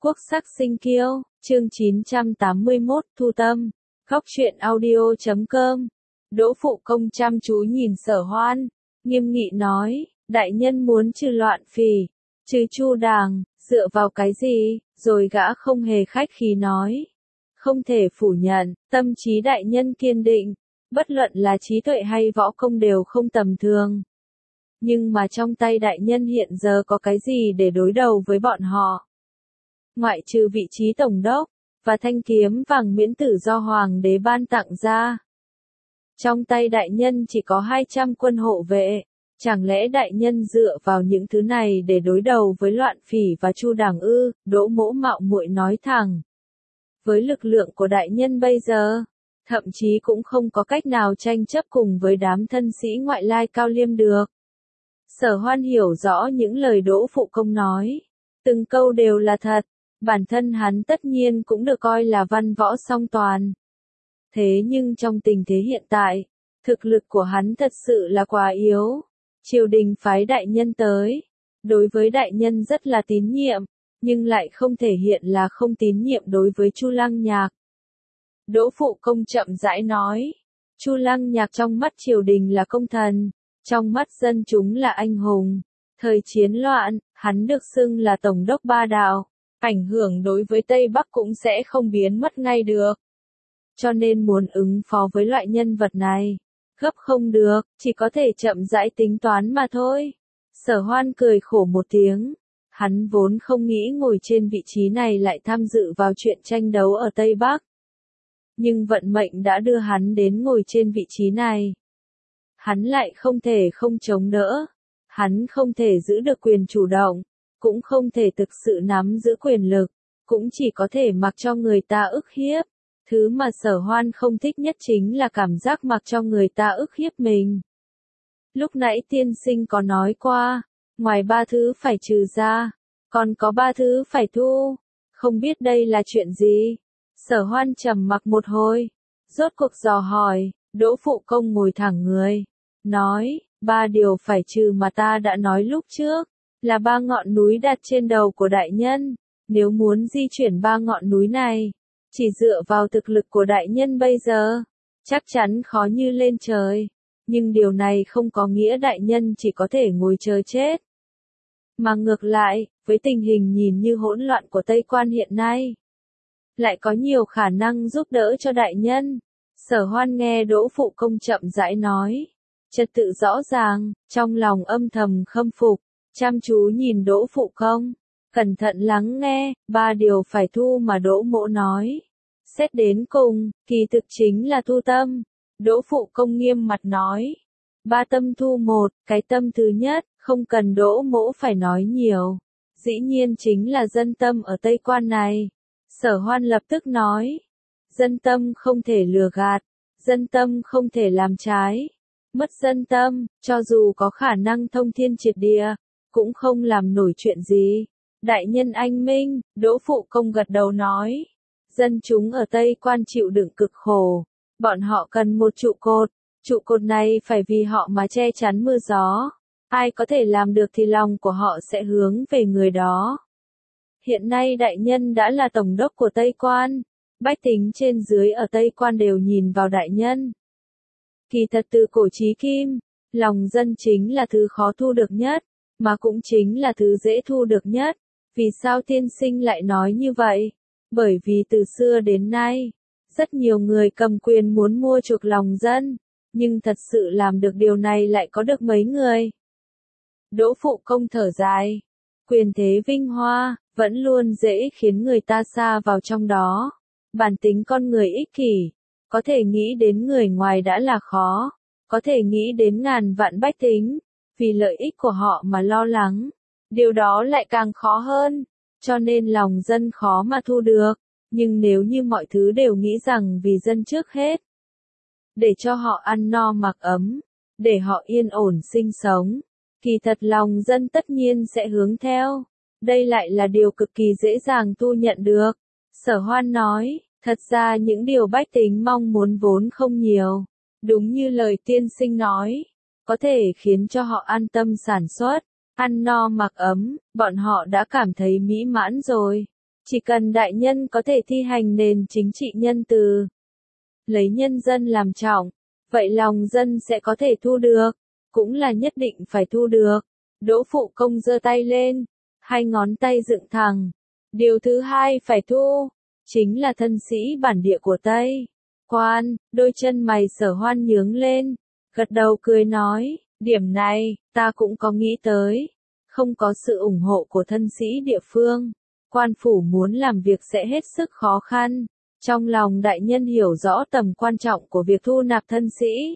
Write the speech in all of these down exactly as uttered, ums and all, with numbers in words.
Quốc sắc sinh kiêu, chương chín trăm tám mươi mốt, Thu Tâm, Góc truyện audio chấm com. Đỗ Phụ Công chăm chú nhìn Sở Hoan, nghiêm nghị nói, đại nhân muốn trừ loạn phỉ, trừ Chu Đàng, dựa vào cái gì? Rồi gã không hề khách khí nói, không thể phủ nhận, tâm trí đại nhân kiên định, bất luận là trí tuệ hay võ công đều không tầm thường. Nhưng mà trong tay đại nhân hiện giờ có cái gì để đối đầu với bọn họ? Ngoại trừ vị trí tổng đốc, và thanh kiếm vàng miễn tử do hoàng đế ban tặng ra. Trong tay đại nhân chỉ có hai trăm quân hộ vệ, chẳng lẽ đại nhân dựa vào những thứ này để đối đầu với Loạn Phỉ và Chu Đàng ư? Đỗ Mỗ mạo muội nói thẳng. Với lực lượng của đại nhân bây giờ, thậm chí cũng không có cách nào tranh chấp cùng với đám thân sĩ ngoại lai Cao Liêm được. Sở Hoan hiểu rõ những lời Đỗ Phụ Công nói, từng câu đều là thật, bản thân hắn tất nhiên cũng được coi là văn võ song toàn. Thế nhưng trong tình thế hiện tại, thực lực của hắn thật sự là quá yếu. Triều đình phái đại nhân tới, đối với đại nhân rất là tín nhiệm, nhưng lại không thể hiện là không tín nhiệm đối với Chu Lăng Nhạc. Đỗ Phụ Công chậm rãi nói, Chu Lăng Nhạc trong mắt triều đình là công thần, trong mắt dân chúng là anh hùng. Thời chiến loạn, hắn được xưng là tổng đốc ba đạo, ảnh hưởng đối với Tây Bắc cũng sẽ không biến mất ngay được. Cho nên muốn ứng phó với loại nhân vật này, gấp không được, chỉ có thể chậm rãi tính toán mà thôi. Sở Hoan cười khổ một tiếng, hắn vốn không nghĩ ngồi trên vị trí này lại tham dự vào chuyện tranh đấu ở Tây Bắc. Nhưng vận mệnh đã đưa hắn đến ngồi trên vị trí này. Hắn lại không thể không chống đỡ, hắn không thể giữ được quyền chủ động, cũng không thể thực sự nắm giữ quyền lực, cũng chỉ có thể mặc cho người ta ức hiếp. Thứ mà Sở Hoan không thích nhất chính là cảm giác mặc cho người ta ức hiếp mình. Lúc nãy tiên sinh có nói qua, ngoài ba thứ phải trừ ra, còn có ba thứ phải thu, không biết đây là chuyện gì? Sở Hoan trầm mặc một hồi, rốt cuộc dò hỏi. Đỗ Phụ Công ngồi thẳng người, nói, ba điều phải trừ mà ta đã nói lúc trước, là ba ngọn núi đặt trên đầu của đại nhân. Nếu muốn di chuyển ba ngọn núi này, chỉ dựa vào thực lực của đại nhân bây giờ, chắc chắn khó như lên trời. Nhưng điều này không có nghĩa đại nhân chỉ có thể ngồi chờ chết. Mà ngược lại, với tình hình nhìn như hỗn loạn của Tây Quan hiện nay, lại có nhiều khả năng giúp đỡ cho đại nhân. Sở Hoan nghe Đỗ Phụ Công chậm rãi nói, trật tự rõ ràng, trong lòng âm thầm khâm phục, chăm chú nhìn Đỗ Phụ Công, cẩn thận lắng nghe. Ba điều phải thu mà Đỗ Mỗ nói, xét đến cùng, kỳ thực chính là thu tâm. Đỗ Phụ Công nghiêm mặt nói, ba tâm thu một, cái tâm thứ nhất, không cần Đỗ Mỗ phải nói nhiều, dĩ nhiên chính là dân tâm ở Tây Quan này. Sở Hoan lập tức nói, dân tâm không thể lừa gạt, dân tâm không thể làm trái, mất dân tâm, cho dù có khả năng thông thiên triệt địa, cũng không làm nổi chuyện gì. Đại nhân anh minh. Đỗ Phụ Công gật đầu nói, dân chúng ở Tây Quan chịu đựng cực khổ, bọn họ cần một trụ cột, trụ cột này phải vì họ mà che chắn mưa gió, ai có thể làm được thì lòng của họ sẽ hướng về người đó. Hiện nay đại nhân đã là tổng đốc của Tây Quan, bách tính trên dưới ở Tây Quan đều nhìn vào đại nhân. Kỳ thật từ cổ chí kim, lòng dân chính là thứ khó thu được nhất, mà cũng chính là thứ dễ thu được nhất. Vì sao tiên sinh lại nói như vậy? Bởi vì từ xưa đến nay, rất nhiều người cầm quyền muốn mua chuộc lòng dân, nhưng thật sự làm được điều này lại có được mấy người. Đỗ Phụ Công thở dài, quyền thế vinh hoa, vẫn luôn dễ khiến người ta sa vào trong đó. Bản tính con người ích kỷ, có thể nghĩ đến người ngoài đã là khó, có thể nghĩ đến ngàn vạn bách tính, vì lợi ích của họ mà lo lắng, điều đó lại càng khó hơn, cho nên lòng dân khó mà thu được. Nhưng nếu như mọi thứ đều nghĩ rằng vì dân trước hết, để cho họ ăn no mặc ấm, để họ yên ổn sinh sống, kỳ thật lòng dân tất nhiên sẽ hướng theo. Đây lại là điều cực kỳ dễ dàng thu nhận được. Sở Hoan nói, thật ra những điều bách tính mong muốn vốn không nhiều. Đúng như lời tiên sinh nói, có thể khiến cho họ an tâm sản xuất, ăn no mặc ấm, bọn họ đã cảm thấy mỹ mãn rồi. Chỉ cần đại nhân có thể thi hành nền chính trị nhân từ, lấy nhân dân làm trọng, vậy lòng dân sẽ có thể thu được, cũng là nhất định phải thu được. Đỗ Phụ Công giơ tay lên, hai ngón tay dựng thẳng. Điều thứ hai phải thu, chính là thân sĩ bản địa của Tây Quan. Đôi chân mày Sở Hoan nhướng lên, gật đầu cười nói, điểm này, ta cũng có nghĩ tới. Không có sự ủng hộ của thân sĩ địa phương, quan phủ muốn làm việc sẽ hết sức khó khăn. Trong lòng đại nhân hiểu rõ tầm quan trọng của việc thu nạp thân sĩ.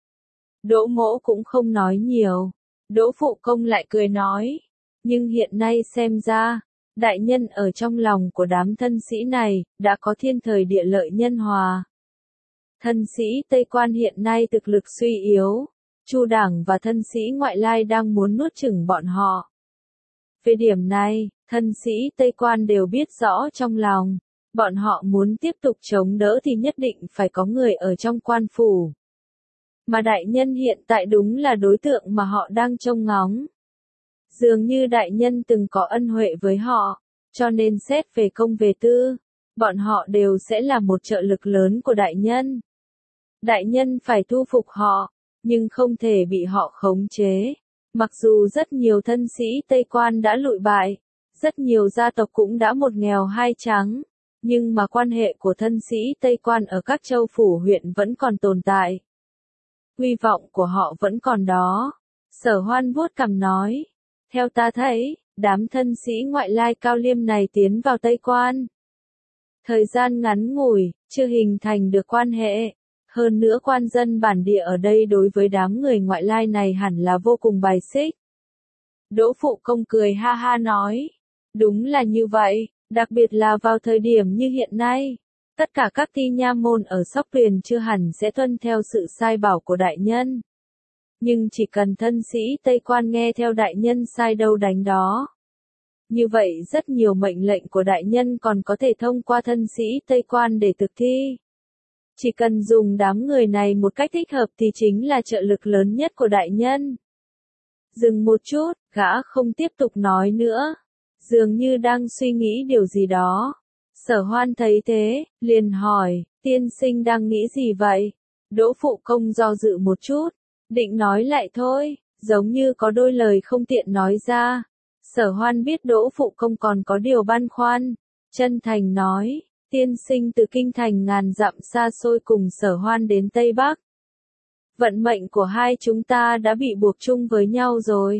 Đỗ Mỗ cũng không nói nhiều. Đỗ Phụ Công lại cười nói, nhưng hiện nay xem ra, đại nhân ở trong lòng của đám thân sĩ này, đã có thiên thời địa lợi nhân hòa. Thân sĩ Tây Quan hiện nay thực lực suy yếu, Chu Đảng và thân sĩ ngoại lai đang muốn nuốt chửng bọn họ. Về điểm này, thân sĩ Tây Quan đều biết rõ trong lòng, bọn họ muốn tiếp tục chống đỡ thì nhất định phải có người ở trong quan phủ. Mà đại nhân hiện tại đúng là đối tượng mà họ đang trông ngóng. Dường như đại nhân từng có ân huệ với họ, cho nên xét về công về tư, bọn họ đều sẽ là một trợ lực lớn của đại nhân. Đại nhân phải thu phục họ, nhưng không thể bị họ khống chế. Mặc dù rất nhiều thân sĩ Tây Quan đã lụi bại, rất nhiều gia tộc cũng đã một nghèo hai trắng, nhưng mà quan hệ của thân sĩ Tây Quan ở các châu phủ huyện vẫn còn tồn tại. Hy vọng của họ vẫn còn đó. Sở Hoan vuốt cằm nói, theo ta thấy, đám thân sĩ ngoại lai cao liêm này tiến vào Tây Quan. Thời gian ngắn ngủi, chưa hình thành được quan hệ. Hơn nữa quan dân bản địa ở đây đối với đám người ngoại lai này hẳn là vô cùng bài xích. Đỗ Phụ Công cười ha ha nói, đúng là như vậy, đặc biệt là vào thời điểm như hiện nay. Tất cả các thi nha môn ở Sóc Tuyền chưa hẳn sẽ tuân theo sự sai bảo của đại nhân. Nhưng chỉ cần thân sĩ Tây Quan nghe theo đại nhân sai đâu đánh đó. Như vậy rất nhiều mệnh lệnh của đại nhân còn có thể thông qua thân sĩ Tây Quan để thực thi. Chỉ cần dùng đám người này một cách thích hợp thì chính là trợ lực lớn nhất của đại nhân. Dừng một chút, gã không tiếp tục nói nữa. Dường như đang suy nghĩ điều gì đó. Sở Hoan thấy thế, liền hỏi, tiên sinh đang nghĩ gì vậy? Đỗ Phụ Công do dự một chút, định nói lại thôi, giống như có đôi lời không tiện nói ra. Sở Hoan biết Đỗ Phụ Công còn có điều băn khoăn, chân thành nói, tiên sinh từ kinh thành ngàn dặm xa xôi cùng Sở Hoan đến Tây Bắc. Vận mệnh của hai chúng ta đã bị buộc chung với nhau rồi.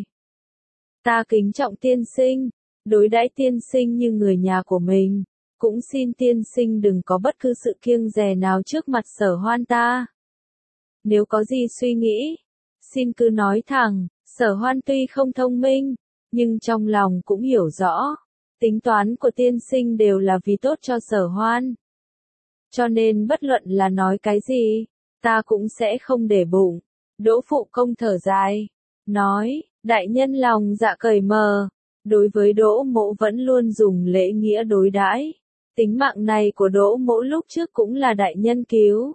Ta kính trọng tiên sinh, đối đãi tiên sinh như người nhà của mình. Cũng xin tiên sinh đừng có bất cứ sự kiêng dè nào trước mặt Sở Hoan ta. Nếu có gì suy nghĩ, xin cứ nói thẳng. Sở Hoan tuy không thông minh, nhưng trong lòng cũng hiểu rõ. Tính toán của tiên sinh đều là vì tốt cho Sở Hoan. Cho nên bất luận là nói cái gì, ta cũng sẽ không để bụng. Đỗ Phụ Công thở dài, nói, đại nhân lòng dạ cởi mở, đối với Đỗ Mỗ vẫn luôn dùng lễ nghĩa đối đãi. Tính mạng này của Đỗ Mỗ lúc trước cũng là đại nhân cứu.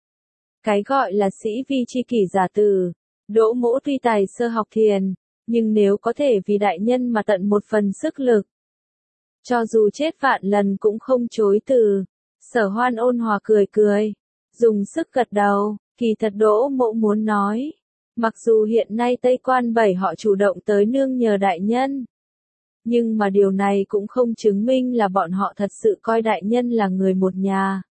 Cái gọi là sĩ vi chi kỷ giả tử, Đỗ Mỗ tuy tài sơ học thiền, nhưng nếu có thể vì đại nhân mà tận một phần sức lực, cho dù chết vạn lần cũng không chối từ. Sở Hoan ôn hòa cười cười, dùng sức gật đầu, kỳ thật Đỗ Mỗ muốn nói, mặc dù hiện nay Tây Quan bảy họ chủ động tới nương nhờ đại nhân, nhưng mà điều này cũng không chứng minh là bọn họ thật sự coi đại nhân là người một nhà.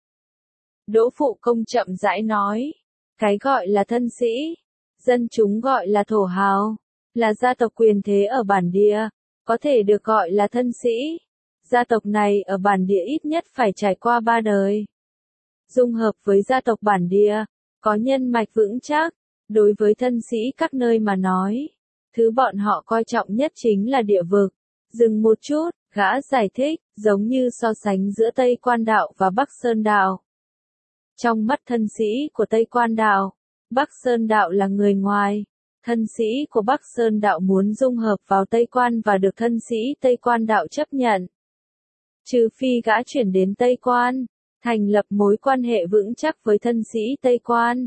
Đỗ Phụ Công chậm rãi nói, cái gọi là thân sĩ, dân chúng gọi là thổ hào, là gia tộc quyền thế ở bản địa, có thể được gọi là thân sĩ. Gia tộc này ở bản địa ít nhất phải trải qua ba đời. Dung hợp với gia tộc bản địa, có nhân mạch vững chắc, đối với thân sĩ các nơi mà nói, thứ bọn họ coi trọng nhất chính là địa vực. Dừng một chút, gã giải thích, giống như so sánh giữa Tây Quan đạo và Bắc Sơn đạo. Trong mắt thân sĩ của Tây Quan đạo, Bắc Sơn đạo là người ngoài. Thân sĩ của Bắc Sơn đạo muốn dung hợp vào Tây Quan và được thân sĩ Tây Quan đạo chấp nhận. Trừ phi gã chuyển đến Tây Quan, thành lập mối quan hệ vững chắc với thân sĩ Tây Quan.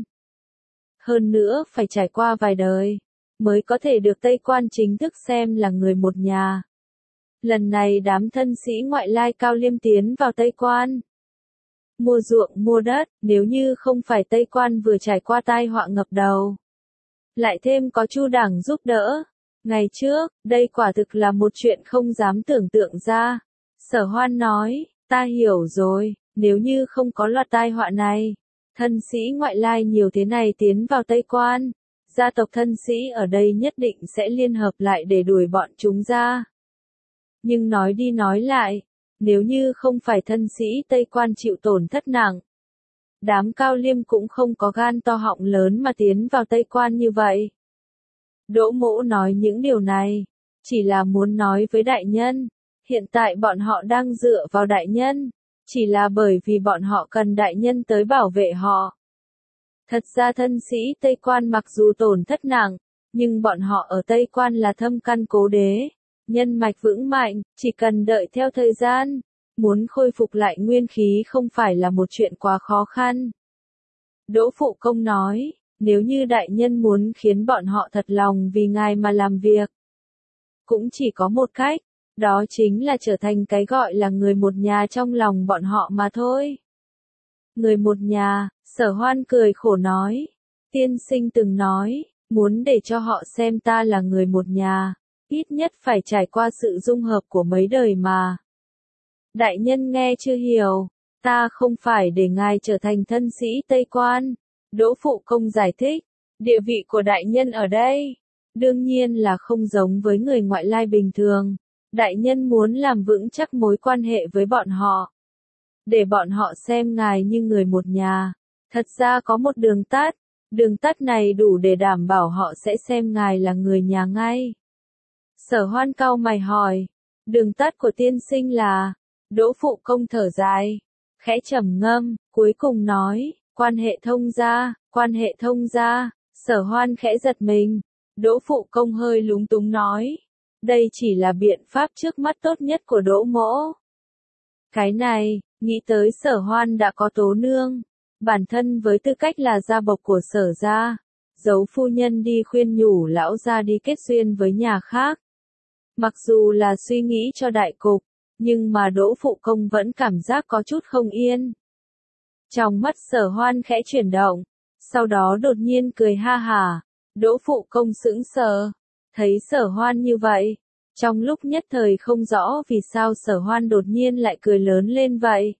Hơn nữa phải trải qua vài đời, mới có thể được Tây Quan chính thức xem là người một nhà. Lần này đám thân sĩ ngoại lai Cao Liêm tiến vào Tây Quan. Mua ruộng mua đất, nếu như không phải Tây Quan vừa trải qua tai họa ngập đầu. Lại thêm có Chu Đảng giúp đỡ. Ngày trước, đây quả thực là một chuyện không dám tưởng tượng ra. Sở Hoan nói, ta hiểu rồi, nếu như không có loạt tai họa này, thân sĩ ngoại lai nhiều thế này tiến vào Tây Quan, gia tộc thân sĩ ở đây nhất định sẽ liên hợp lại để đuổi bọn chúng ra. Nhưng nói đi nói lại, nếu như không phải thân sĩ Tây Quan chịu tổn thất nặng, đám Cao Liêm cũng không có gan to họng lớn mà tiến vào Tây Quan như vậy. Đỗ Mỗ nói những điều này, chỉ là muốn nói với đại nhân, hiện tại bọn họ đang dựa vào đại nhân, chỉ là bởi vì bọn họ cần đại nhân tới bảo vệ họ. Thật ra thân sĩ Tây Quan mặc dù tổn thất nặng, nhưng bọn họ ở Tây Quan là thâm căn cố đế, nhân mạch vững mạnh, chỉ cần đợi theo thời gian, muốn khôi phục lại nguyên khí không phải là một chuyện quá khó khăn. Đỗ Phụ Công nói, nếu như đại nhân muốn khiến bọn họ thật lòng vì ngài mà làm việc, cũng chỉ có một cách, đó chính là trở thành cái gọi là người một nhà trong lòng bọn họ mà thôi. Người một nhà, Sở Hoan cười khổ nói, tiên sinh từng nói, muốn để cho họ xem ta là người một nhà, ít nhất phải trải qua sự dung hợp của mấy đời mà. Đại nhân nghe chưa hiểu, ta không phải để ngài trở thành thân sĩ Tây Quan. Đỗ Phụ Công giải thích, địa vị của đại nhân ở đây, đương nhiên là không giống với người ngoại lai bình thường. Đại nhân muốn làm vững chắc mối quan hệ với bọn họ, để bọn họ xem ngài như người một nhà. Thật ra có một đường tắt, đường tắt này đủ để đảm bảo họ sẽ xem ngài là người nhà ngay. Sở Hoan cau mày hỏi, đường tắt của tiên sinh là? Đỗ Phụ Công thở dài, khẽ trầm ngâm, cuối cùng nói, quan hệ thông gia, quan hệ thông gia. Sở Hoan khẽ giật mình, Đỗ Phụ Công hơi lúng túng nói, đây chỉ là biện pháp trước mắt tốt nhất của Đỗ Mỗ. Cái này, nghĩ tới Sở Hoan đã có Tố Nương, bản thân với tư cách là gia bộc của Sở gia, giấu phu nhân đi khuyên nhủ lão gia đi kết duyên với nhà khác. Mặc dù là suy nghĩ cho đại cục, nhưng mà Đỗ Phụ Công vẫn cảm giác có chút không yên. Trong mắt Sở Hoan khẽ chuyển động, sau đó đột nhiên cười ha hả. Đỗ Phụ Công sững sờ, thấy Sở Hoan như vậy, trong lúc nhất thời không rõ vì sao Sở Hoan đột nhiên lại cười lớn lên vậy.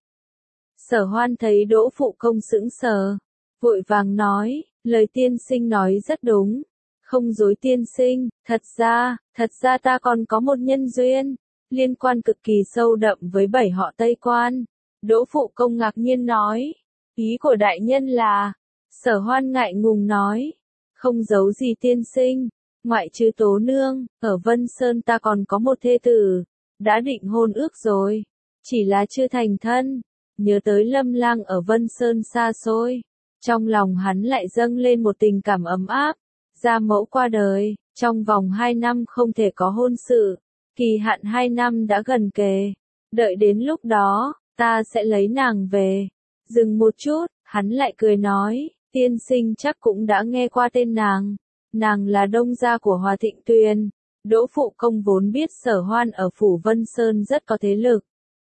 Sở Hoan thấy Đỗ Phụ Công sững sờ, vội vàng nói, lời tiên sinh nói rất đúng, không dối tiên sinh, thật ra, thật ra ta còn có một nhân duyên, liên quan cực kỳ sâu đậm với bảy họ Tây Quan. Đỗ Phụ Công ngạc nhiên nói, ý của đại nhân là, Sở Hoan ngại ngùng nói, không giấu gì tiên sinh, ngoại trừ Tố Nương, ở Vân Sơn ta còn có một thê tử, đã định hôn ước rồi, chỉ là chưa thành thân. Nhớ tới Lâm Lang ở Vân Sơn xa xôi, trong lòng hắn lại dâng lên một tình cảm ấm áp. Gia mẫu qua đời, trong vòng hai năm không thể có hôn sự, kỳ hạn hai năm đã gần kề, đợi đến lúc đó, ta sẽ lấy nàng về. Dừng một chút, hắn lại cười nói, tiên sinh chắc cũng đã nghe qua tên nàng, nàng là đông gia của Hòa Thịnh Tuyền. Đỗ Phụ Công vốn biết Sở Hoan ở phủ Vân Sơn rất có thế lực.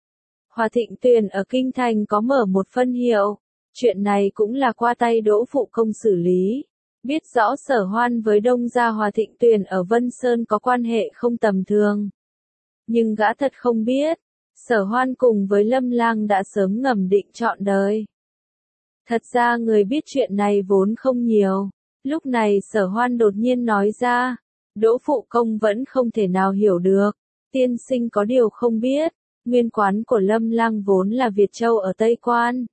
Hòa Thịnh Tuyền ở Kinh Thành có mở một phân hiệu, chuyện này cũng là qua tay Đỗ Phụ Công xử lý. Biết rõ Sở Hoan với đông gia Hòa Thịnh Tuyền ở Vân Sơn có quan hệ không tầm thường. Nhưng gã thật không biết, Sở Hoan cùng với Lâm Lang đã sớm ngầm định trọn đời. Thật ra người biết chuyện này vốn không nhiều, lúc này Sở Hoan đột nhiên nói ra, Đỗ Phụ Công vẫn không thể nào hiểu được, tiên sinh có điều không biết, nguyên quán của Lâm Lang vốn là Việt Châu ở Tây Quan,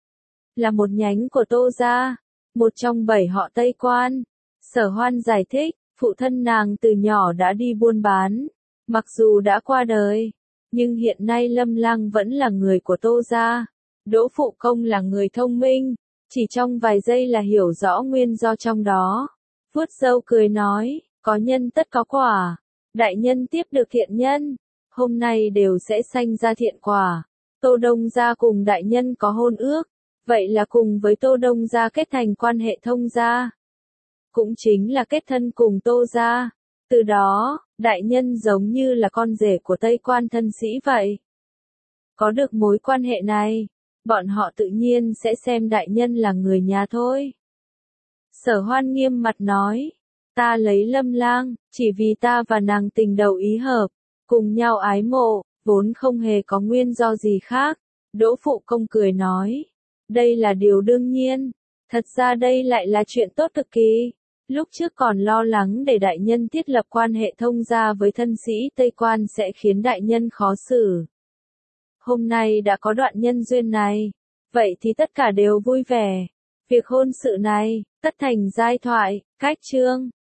là một nhánh của Tô gia, một trong bảy họ Tây Quan. Sở Hoan giải thích, phụ thân nàng từ nhỏ đã đi buôn bán, mặc dù đã qua đời, nhưng hiện nay Lâm Lang vẫn là người của Tô gia. Đỗ Phụ Công là người thông minh, chỉ trong vài giây là hiểu rõ nguyên do trong đó. Vuốt râu cười nói, có nhân tất có quả, đại nhân tiếp được thiện nhân, hôm nay đều sẽ sanh ra thiện quả. Tô Đông gia cùng đại nhân có hôn ước, vậy là cùng với Tô Đông gia kết thành quan hệ thông gia, cũng chính là kết thân cùng Tô gia. Từ đó, đại nhân giống như là con rể của Tây Quan thân sĩ vậy. Có được mối quan hệ này, bọn họ tự nhiên sẽ xem đại nhân là người nhà thôi. Sở Hoan nghiêm mặt nói, ta lấy Lâm Lang, chỉ vì ta và nàng tình đầu ý hợp, cùng nhau ái mộ, vốn không hề có nguyên do gì khác. Đỗ Phụ Công cười nói, đây là điều đương nhiên, thật ra đây lại là chuyện tốt cực kỳ. Lúc trước còn lo lắng để đại nhân thiết lập quan hệ thông gia với thân sĩ Tây Quan sẽ khiến đại nhân khó xử. Hôm nay đã có đoạn nhân duyên này, vậy thì tất cả đều vui vẻ. Việc hôn sự này, tất thành giai thoại, cách chương.